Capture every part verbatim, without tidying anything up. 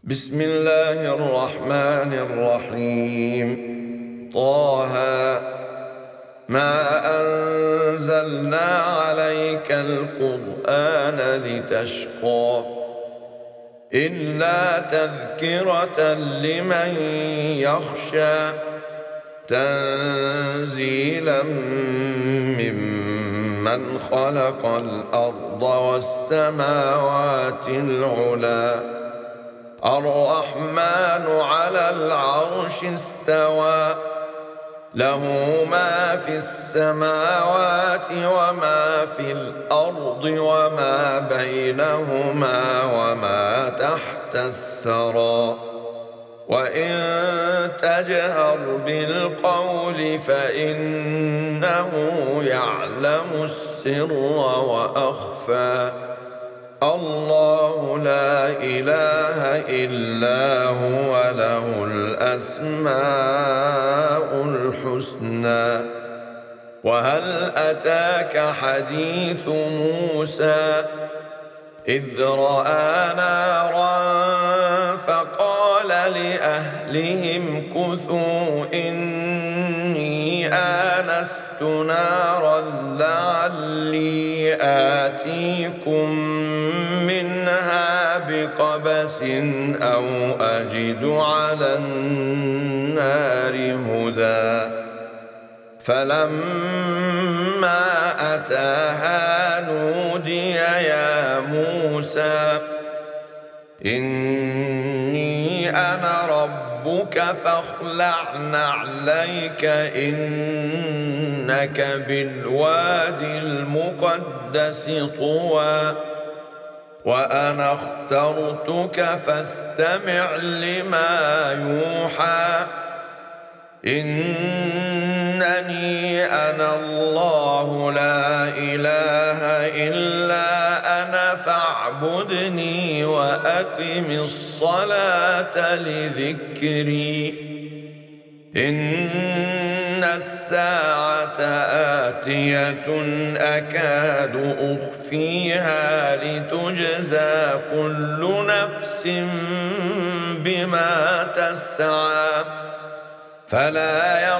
بسم الله الرحمن الرحيم. طه ما أنزلنا عليك القرآن لتشقى إلا تذكرة لمن يخشى تنزيلا ممن خلق الأرض والسماوات العلى الرحمن على العرش استوى له ما في السماوات وما في الأرض وما بينهما وما تحت الثرى وإن تجهر بالقول فإنه يعلم السر وأخفى الله لا إله إلا هو له الأسماء الحسنى. وهل أتاك حديث موسى إذ رأى نارا فقال لأهلهم كثوا إني آنست نارا لعلي آتيكم منها بقبس أو أجد على النار هدى. فلما أتاها نودي يا موسى إني أنا ربك فاخلع نعليك إنك بالوادي المقدس طوى وأنا اخترتك فاستمع لما يوحى إنني أنا الله لا إله إلا أنا فاعبدني وأقم الصلاة لذكري إن الساعة آتية أكاد أخفيها لتجزى كل نفس بما تسعى فلا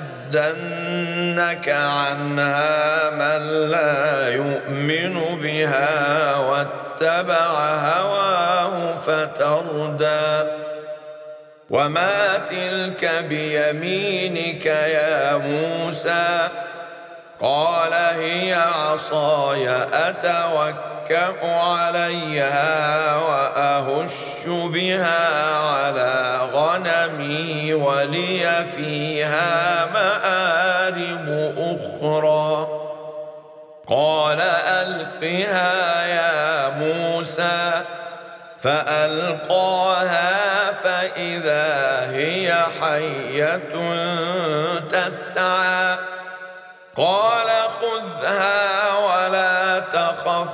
يصدنك عنها من لا يؤمن بها واتبع هواه فتردى. وما تلك بيمينك يا موسى قال هي عصاي أتوكأ عليها وأهش بها على غنمي ولي فيها مآرب أخرى قال ألقها يا موسى فألقاها فإذا هي حية تسعى قال خذها ولا تخف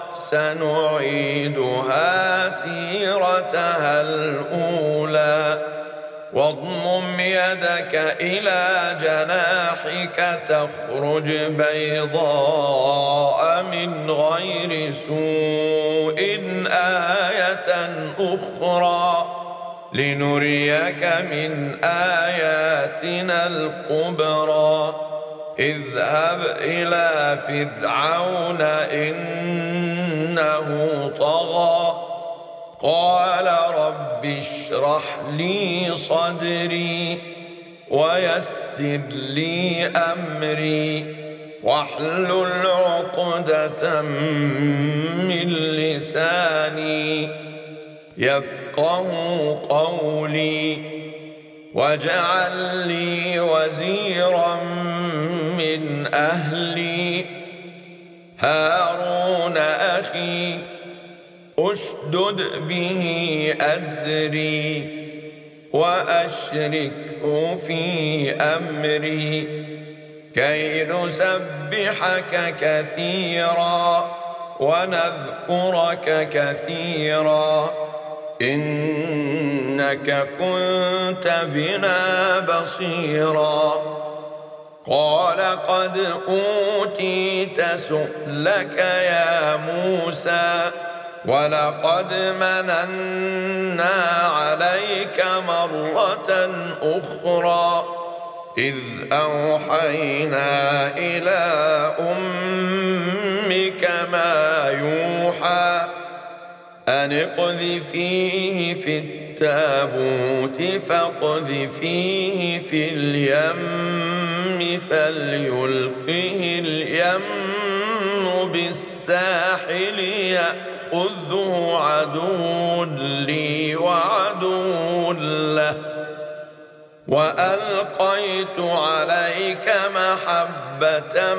سنعيدها سيرتها الأولى واضمم يدك إلى جناحك تخرج بيضاء من غير سوء آية أخرى لنريك من آياتنا الكبرى اذهب إلى فرعون إنه طغى قال رب اشرح لي صدري ويسر لي أمري واحلل عقدة من لساني يفقه قولي واجعل لي وزيرا من أهلي هارون أخي أشدد به أزري وأشركه في أمري كي نسبحك كثيرا ونذكرك كثيرا إنك كنت بنا بصيرا قال قد أوتيت سؤلك يا موسى ولقد مننا على عليك مرة أخرى إذ أوحينا إلى أمك ما يوحى أن اقذفيه في التابوت فاقذفيه في اليم فليلقه اليم بالساحل يأخذه عدو لي وعدو له وألقيت عليك محبة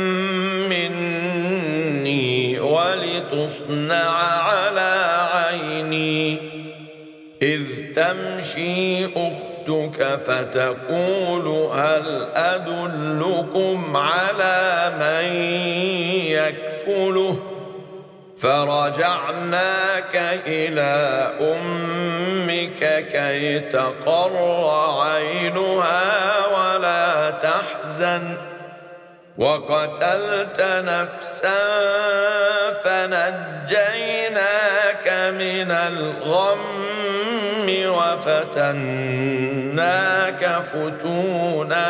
مني ولتصنع على عيني إذ تمشي أختك فتقول هل أدلكم على من يكفله فرجعناك إلى أمك كي تقر عينها ولا تحزن وقتلت نفسا فنجيناك من الغم وفتناك فتونا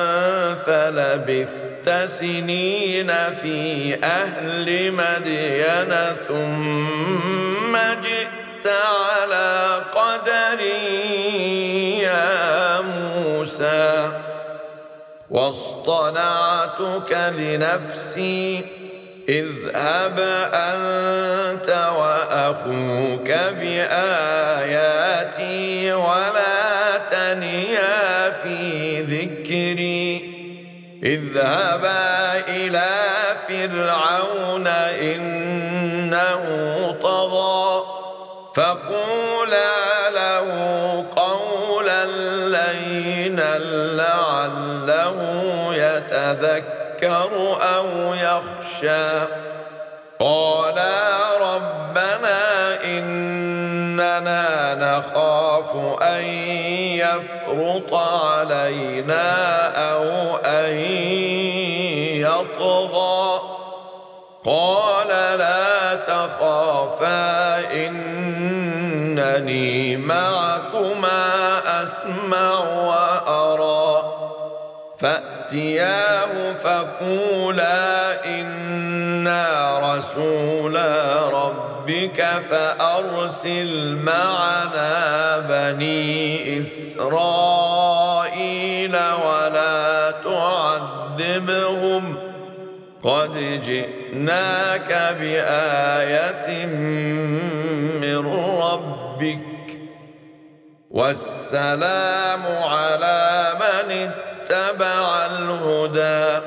فلبثت سنين في أهل مدين ثم جئت على قدر يا موسى واصطنعتك لنفسي اذهب أنت وأخوك بآياتي ولا تنيا في ذكري اذهبا إلى فرعون إنه طغى فقولا له قولا لينا لعله يتذكر أو يخشى قالا ربنا إننا نخاف أن يفرط علينا أو أن يطغى قال لا تخافا إنني معكما أسمع وأرى فأتياه فقولا إنا رسولا ربك فأرسل معنا بني إسرائيل ولا تعذبهم قد جئناك بآية من ربك والسلام على من اتبع الهدى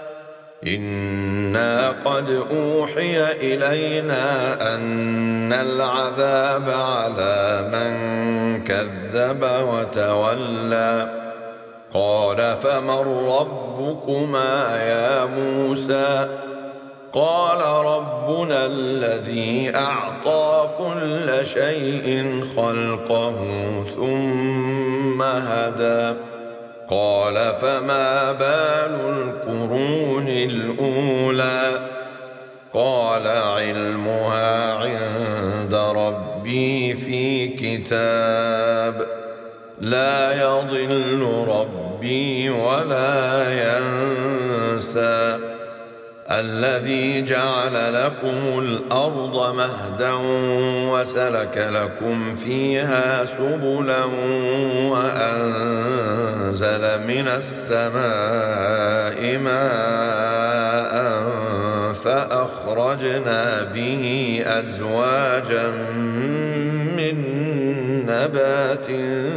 إنا قد أوحي إلينا أن العذاب على من كذب وتولى قال فمن ربكما يا موسى قال ربنا الذي أعطى كل شيء خلقه ثم هدى قال فما بال القرون الأولى قال علمها عند ربي في كتاب لا يضل ربي ولا ينسى الذي جعل لكم الأرض مهدا وسلك لكم فيها سبلا وأنزل من السماء ماء فأخرجنا به أزواجا من نبات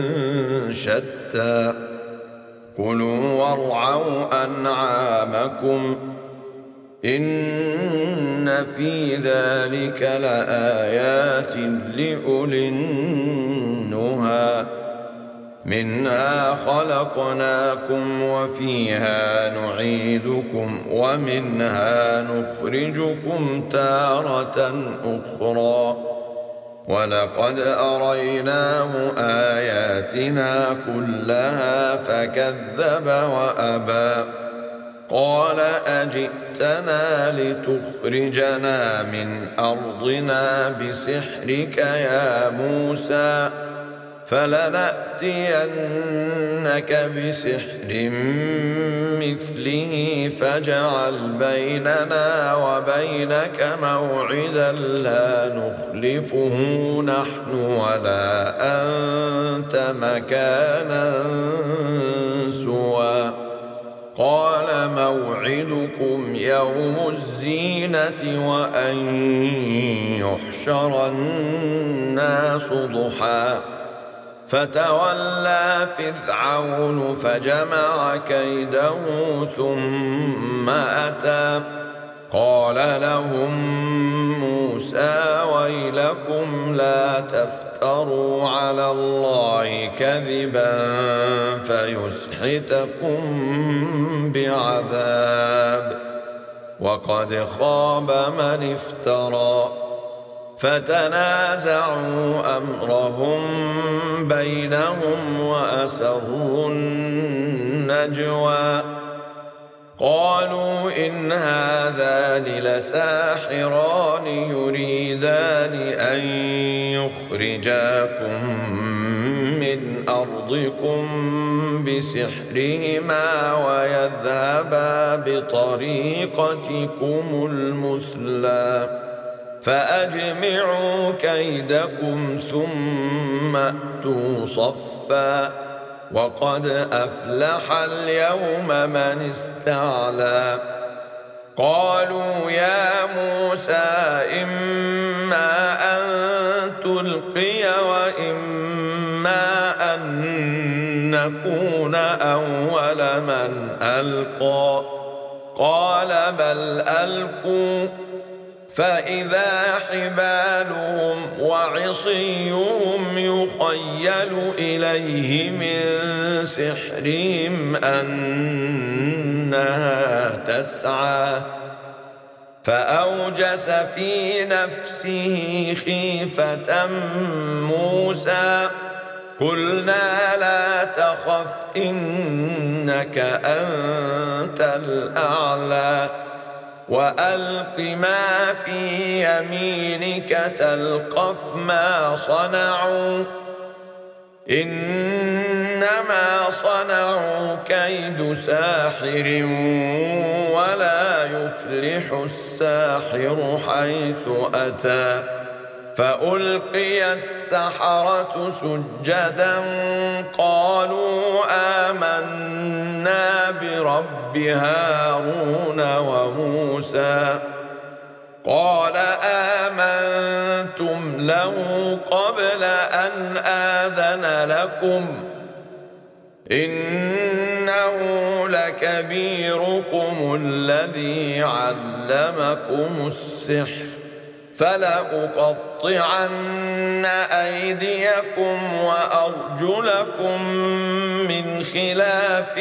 شتى كلوا وارعوا أنعامكم إن في ذلك لآيات لأولي النهى منها خلقناكم وفيها نعيدكم ومنها نخرجكم تارة أخرى ولقد أريناه آياتنا كلها فكذب وأبى قال أجئتنا لتخرجنا من أرضنا بسحرك يا موسى فلنأتينك بسحر مثله فاجعل بيننا وبينك موعدا لا نخلفه نحن ولا أنت مكانا سوى قال موعدكم يوم الزينة وأن يحشر الناس ضحى فتولى فرعون فجمع كيده ثم أتى قال لهم موسى ويلكم لا تفتروا على الله كذبا فيسحتكم بعذاب وقد خاب من افترى فتنازعوا أمرهم بينهم وأسروا النجوى قالوا إن هذان لساحران يريدان أن يخرجاكم من أرضكم بسحرهما ويذهبا بطريقتكم المثلى فأجمعوا كيدكم ثم أتوا صفا وقد أفلح اليوم من استعلى قالوا يا موسى إما أن تلقي وإما أن نكون أول من ألقى قال بل ألقوا فإذا حبالهم وعصيهم يخيل إليه من سحرهم أنها تسعى فأوجس في نفسه خيفة موسى قلنا لا تخف إنك أنت الأعلى وألق ما في يمينك تلقف ما صنعوا إنما صنعوا كيد ساحر ولا يفلح الساحر حيث أتى فألقي السحرة سجدا قالوا آمنا برب هارون وموسى قال آمنتم له قبل أن آذن لكم إنه لكبيركم الذي علمكم السحر فلأقطعن أيديكم وأرجلكم من خلاف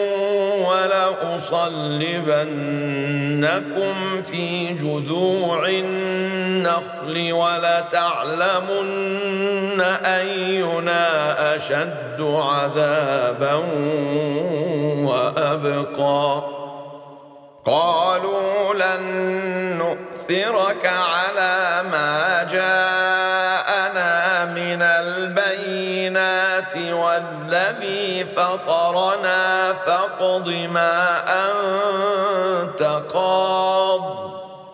ولأصلبنكم في جذوع النخل ولتعلمن أينا أشد عذابا وأبقى قالوا لن نؤثرك على ما جاءنا من البينات والذي فطرنا فاقض ما أنت قاض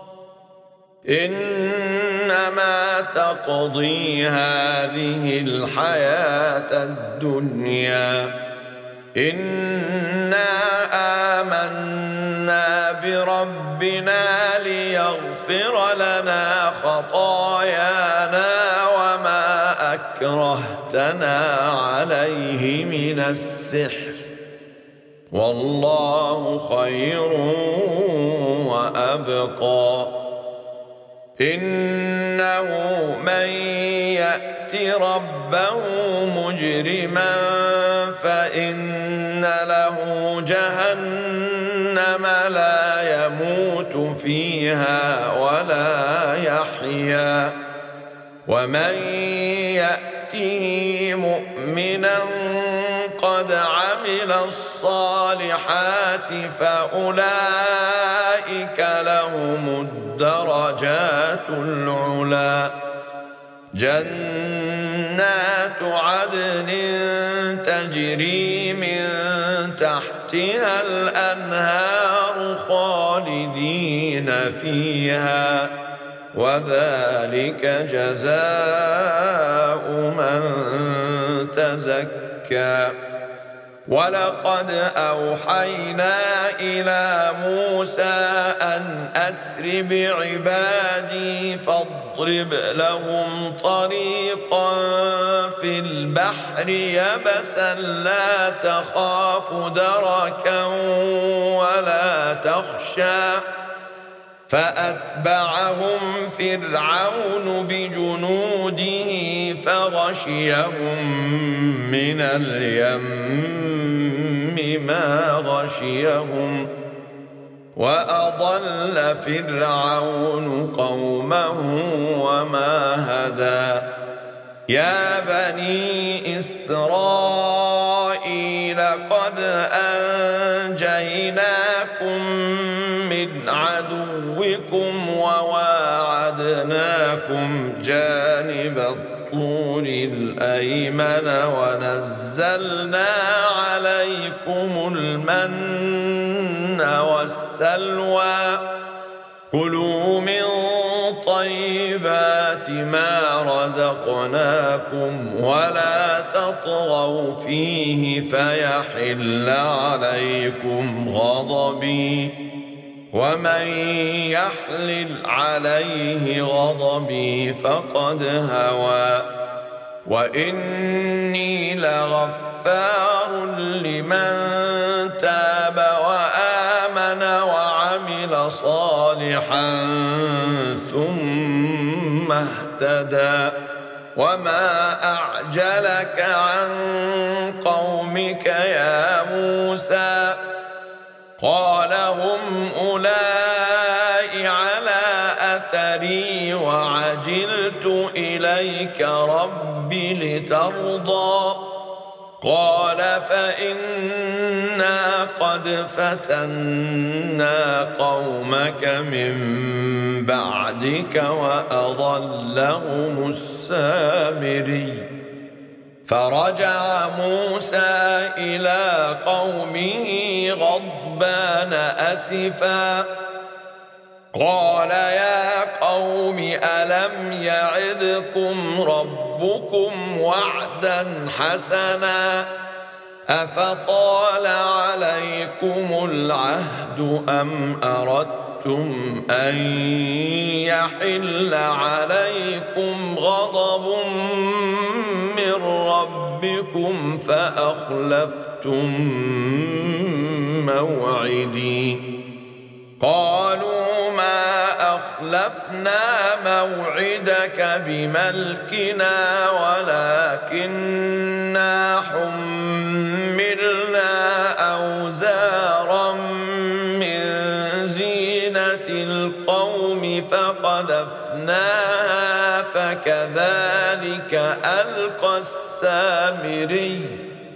إنما تقضي هذه الحياة الدنيا إنا آمنا بربنا ليغفر لنا خطايانا وما أكرهتنا عليه من السحر والله خير وأبقى إنه من يأت ربه مجرما فإن له جهنم لا يموت فيها ولا يحيا ومن يأته مؤمنا قد عمل الصالحات فأولئك لهم الدرجات العلى جنات عدن تجري من تحتها الأنهار خالدين فيها وذلك جزاء من تزكى. ولقد أوحينا إلى موسى أن أسر بعبادي فاضرب لهم طريقا في البحر يبسا لا تخاف دركا ولا تخشى. فأتبعهم فرعون بجنوده فغشيهم من اليم ما غشيهم وأضل فرعون قومه وما هدى. يا بني إسرائيل قد أنجيناكم من عدوكم وواعدناكم جانب الطور الأيمن ونزلنا عليكم المن والسلوى. كلوا من طيبات ما رزقناكم ولا تطغوا فيه فيحل عليكم غضبي ومن يحلل عليه غضبي فقد هوى. وإني لغفار لمن تاب وآمن وعمل صالحا ثم اهتدى. وما أعجلك عن قومك يا موسى؟ قال هم أولئك على أثري وعجلت إليك رب لترضى. قال فإنا قد فتنا قومك من بعدك وأضلهم السامري. فرجع موسى إلى قومه غضبان أسفا قال يا قوم ألم يعدكم ربكم وعدا حسنا أفطال عليكم العهد أم أردتم أن يحل عليكم غضب من ربكم فأخلفتم موعدي. قالوا ما أخلفنا موعدك بملكنا ولكننا حملنا أوزارا من زينة القوم فقذفناها فكذلك ألقى السامري.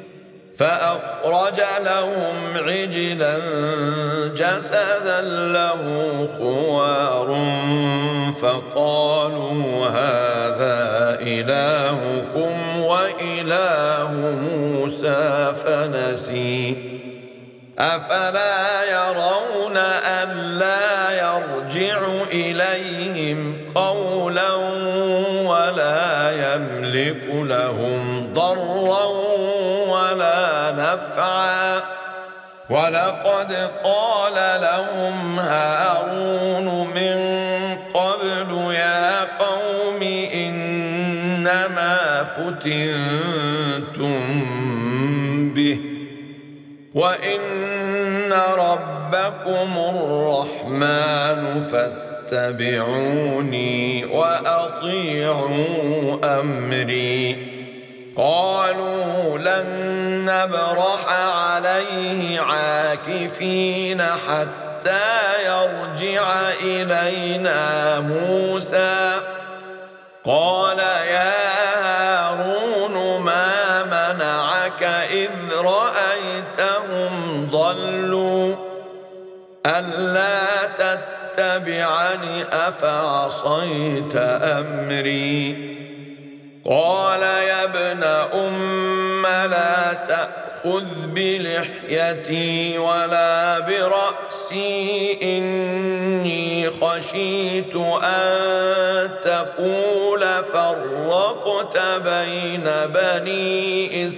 فأخرج لهم عجلا جسدا له خوار فقالوا هذا إلهكم وإله موسى فنسي. أفلا يرون ألا يرجع إليهم قولا ولا يملك لهم ضرا ولا نفعا. ولقد قال لهم هارون من قبل يا قوم إنما فتنتم به وإن ربكم الرحمن فاتبعوني وأطيعوا أمري. قالوا لن نبرح عليه عاكفين حتى يرجع إلينا موسى. قال يا هارون ما منعك إذ رأيتهم ضلوا ألا تتبعني أفعصيت أمري. قال يا ابن أم لا تأخذ بلحيتي ولا برأسي إني خشيت أن تقول فرقت بين بني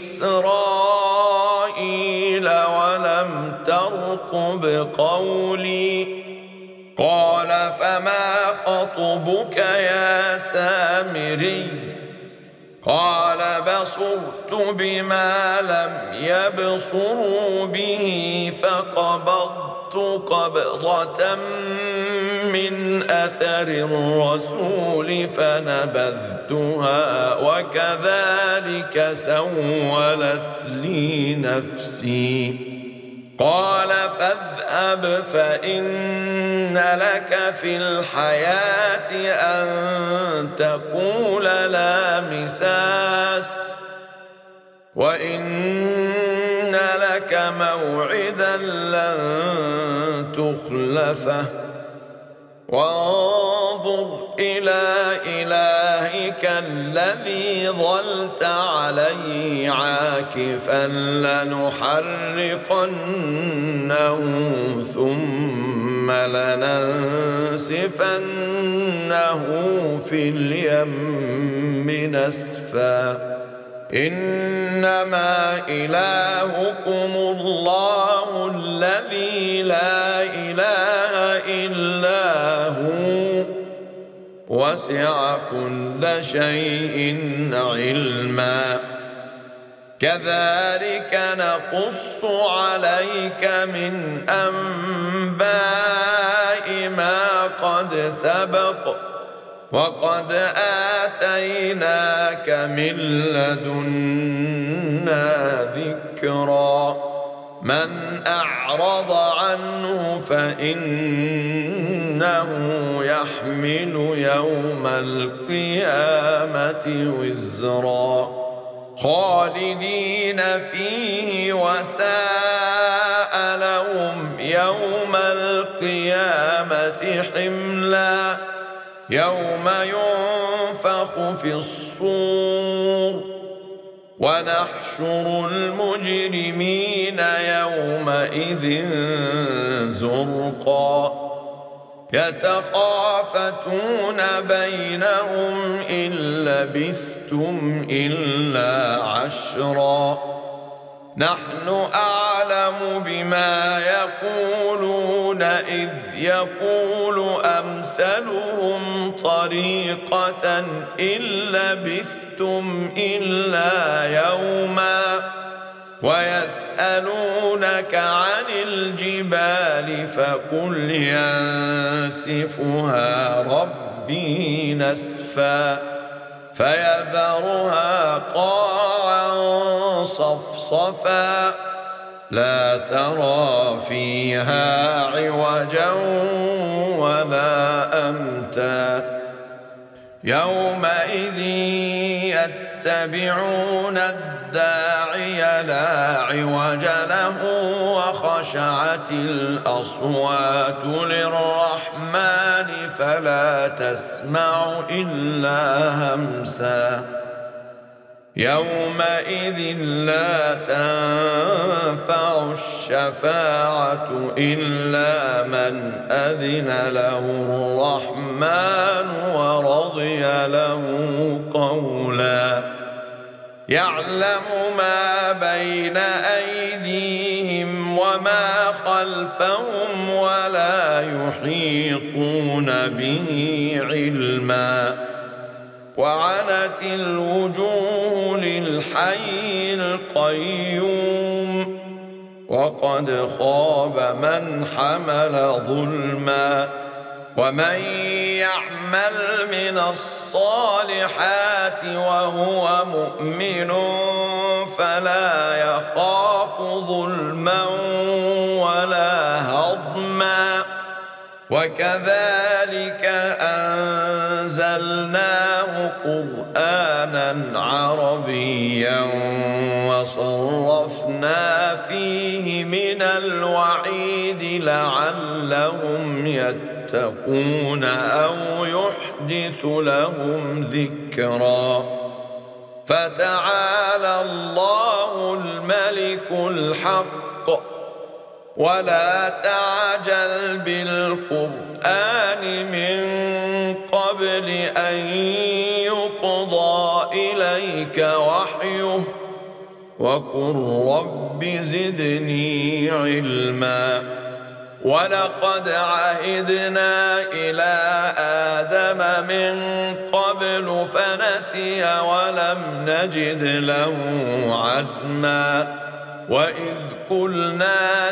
إسرائيل ولم ترقب قولي قال فما خطبك يا سامري قال بصرت بما لم يبصروا به فقبضت قبضة من أثر الرسول فنبذتها وكذلك سولت لي نفسي قال فاذهب فإن لك في الحياة أن تقول لا مساس وإن لك موعدا لن تخلفه وانظر إلى إلهك الذي ظلت عليه عاكفا لنحرقنه ثم لننسفنه في اليم نسفا إنما إلهكم الله الذي لا إله إلا هو وسع كل شيء علما كذلك نقص عليك من أنباء ما قد سبق وقد آتيناك من لدنا ذكرا من أعرض عنه فإنه يحمل يوم القيامة وزرا خالدين فيه وساء لهم يوم القيامة حملا يوم ينفخ في الصور ونحشر المجرمين يومئذ زرقا يتخافتون بينهم إن لبثتم إلا عشرا نحن أعلم بما يقولون إذ يقول أمثلهم طريقة إن لبثتم إلا يوما ويسألونك عن الجبال فقل ينسفها ربي نسفا فيذرها قاعا صفصفا لا ترى فيها عوجا ولا أمتا يومئذ يتبعون الداعي لا عوج له وخشعت الأصوات للرحمن فلا تسمع إلا همسا يومئذ لا تنفع الشفاعة إلا من أذن له الرحمن ورضي له قولا يعلم ما بين أيديهم وما خلفهم ولا يحيطون به علما وعنت الوجوه للحي القيوم وقد خاب من حمل ظلما ومن يعمل من الصالحات وهو مؤمن فلا يخاف ظلما ولا هضما وكذلك أنزلناه قرآنا عربيا وصرفنا فيه من الوعيد لعلهم يتقون أو يحدث لهم ذكرا فتعالى الله الملك الحق ولا تعجل بالقرآن من قبل أن يقضى إليك وحيه وقل رب زدني علما ولقد عهدنا إلى آدم من قبل فنسي ولم نجد له عزما وإذ قلنا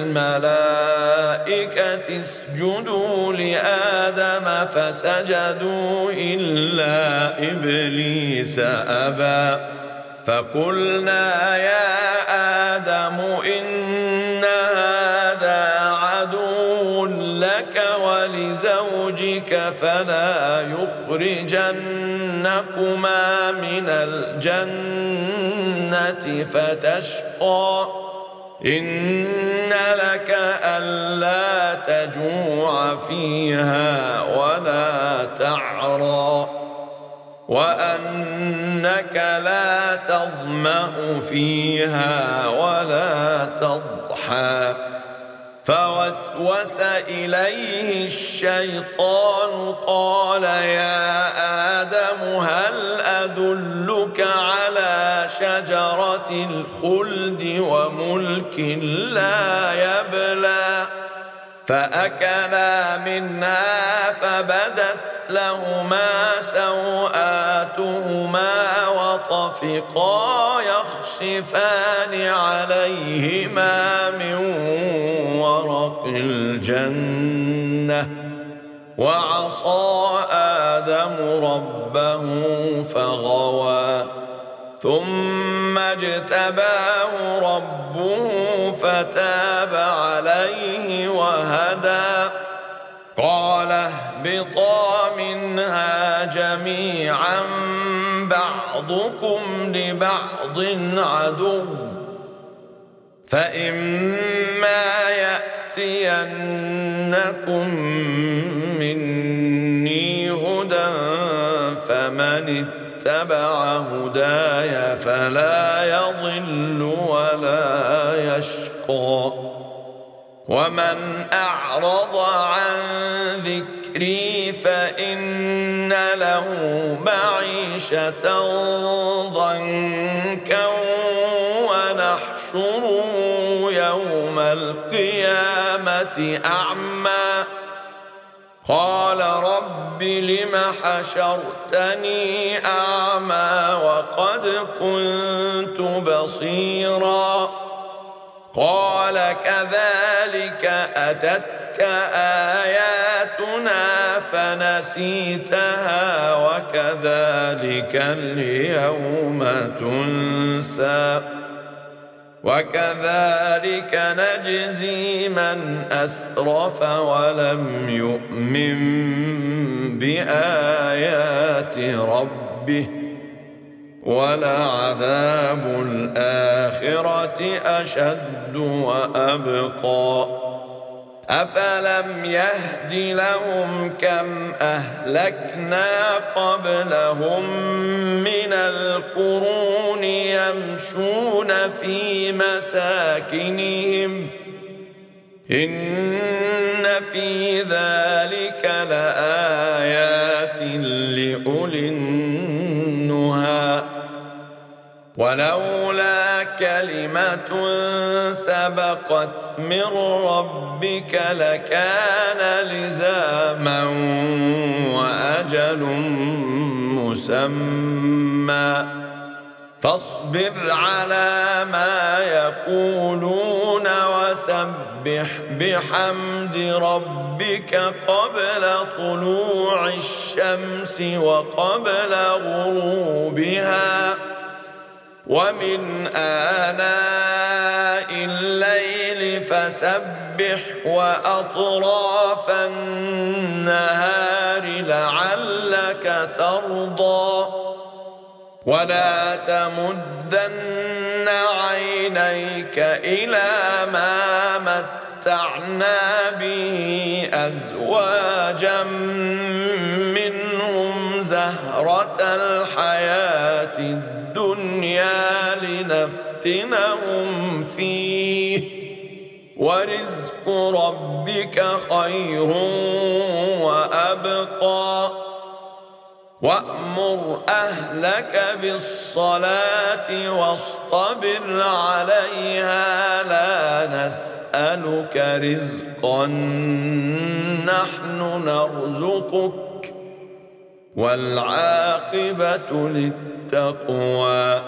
للملائكة اسجدوا لآدم فسجدوا إلا إبليس أبى فقلنا يا آدم إن هذا عدو لك ولزوجك فلا يخرجنكما من الجنة فتشقى إن لك ألا تجوع فيها ولا تعرى وأنك لا تظمأ فيها ولا تضحى فوسوس إليه الشيطان قال يا آدم هل أدلك على شجرة الخلد وملك لا يبلى فأكلا منها فبدت لهما سوآتهما وطفقا يخصفان عليهما من ورق الجنة وعصى آدم ربه فغوى ثم اجتباه ربه فتاب عليه وهدى قال اهبطا منها جميعا بعضكم لبعض عدو فإما يأتينكم مني هدى فمن اتبع هداي فلا يضل ولا يشقى ومن أعرض عن ذكري فإن له معيشة ضنكا ونحشره يوم القيامة أعمى قال رب لم حشرتني أعمى وقد كنت بصيرا قال كذلك أتتك آياتنا فنسيتها وكذلك اليوم تنسى وكذلك نجزي من أسرف ولم يؤمن بآيات ربه ولعذاب الآخرة أشد وأبقى أفلم يهد لهم كم أهلكنا قبلهم من القرون يمشون في مساكنهم إن في ذلك لآيات لأولي النهى ولولا كلمة سبقت من ربك لكان لزاما وأجل مسمى فاصبر على ما يقولون وسبح بحمد ربك قبل طلوع الشمس وقبل غروبها ومن آناء الليل فسبح وأطراف النهار لعلك ترضى ولا تمدن عينيك إلى ما متعنا به أزواجا منهم زهرة الحياة الدنيا الدنيا لنفتنهم فيه ورزق ربك خير وأبقى وأمر أهلك بالصلاة واصطبر عليها لا نسألك رزقا نحن نرزقك والعاقبة للتقوى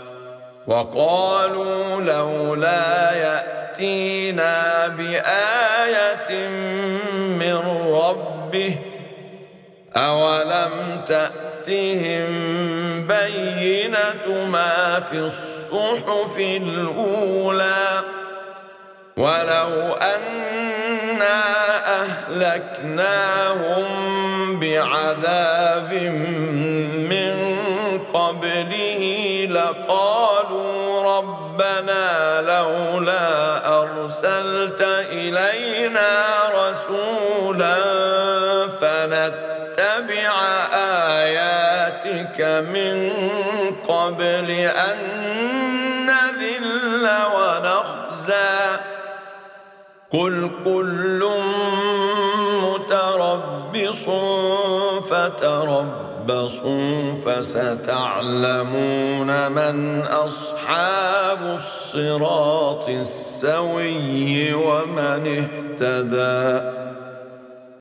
وقالوا لولا يأتينا بآية من ربه أولم تأتهم بينة ما في الصحف الأولى ولو أنا أهلكناهم بعذاب من قبله لقالوا ربنا لولا أرسلت إلينا رسولا فنتبع آياتك من قبل أن نذل ونخزى قل كل متربص فتربصوا فستعلمون من أصحاب الصراط السوي ومن اهتدى.